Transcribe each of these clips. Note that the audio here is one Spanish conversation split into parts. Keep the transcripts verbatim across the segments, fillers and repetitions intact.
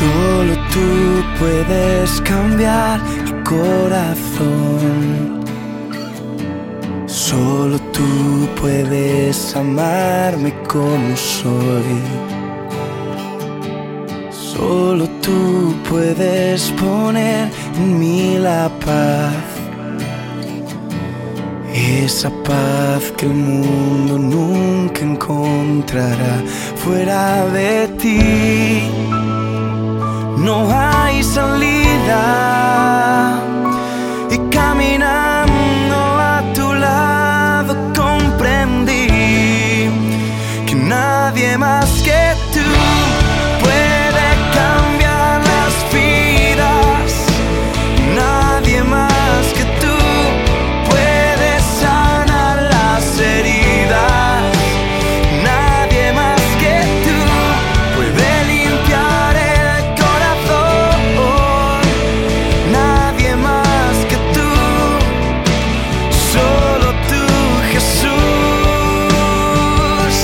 Solo tú puedes cambiar mi corazón. Solo tú puedes amarme como soy. Solo tú puedes poner en mí la paz, esa paz que el mundo nunca encontrará. Fuera de ti no hay salida, y caminando a tu lado comprendí que nadie más que tú puede cambiar las vidas. Nadie más que tú puede sanar las heridas. Nadie más que tú puede limpiar el corazón. Nadie más que tú, solo tú, Jesús.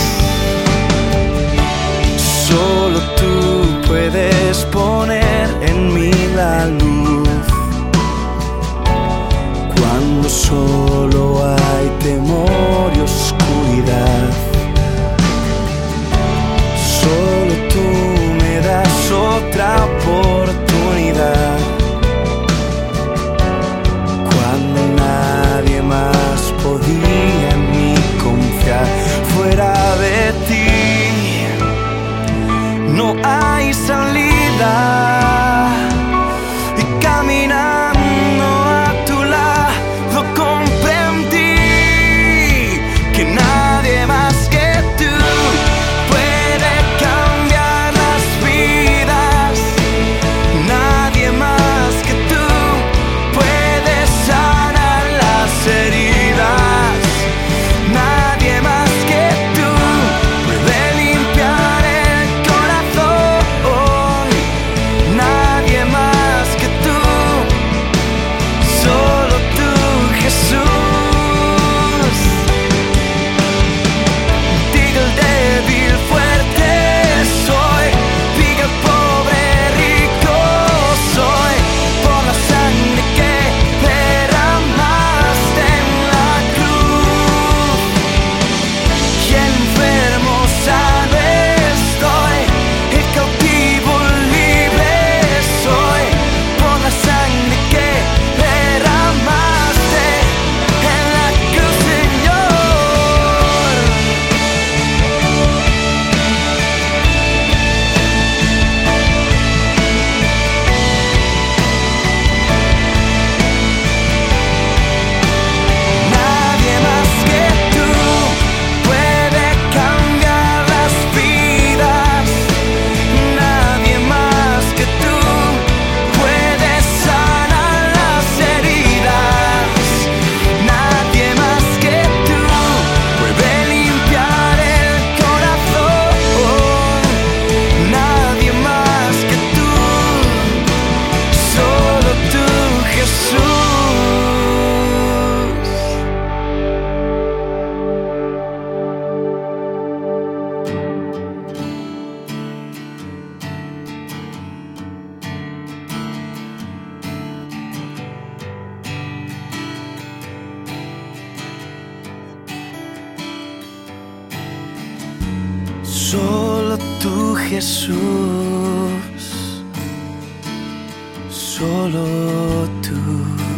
Solo tú puedes poner en mí la luz cuando solo hay temor y oscuridad. Solo tú me das otra oportunidad cuando nadie más podía en mí confiar. Fuera de ti no hay salida, y caminando a tu lado comprendí que nadie más que tú puede cambiar las vidas. Nadie más que tú puede sanar las heridas. Nadie más que tú puede limpiar el corazón. Nadie más que tú, solo tú, Jesús. Diga el débil fuerte soy, diga el pobre rico soy, por la sangre que derramaste en la cruz. Y el enfermo sano estoy, el cautivo libre soy, por la sangre que derramaste en la cruz, Señor. Nadie más que tú puede cambiar las vidas. Nadie más que tú puede sanar las heridas. Nadie más que tú puede limpiar el corazón. Nadie más que tú, solo tú, Jesús. Solo tú, Jesús. Solo tú.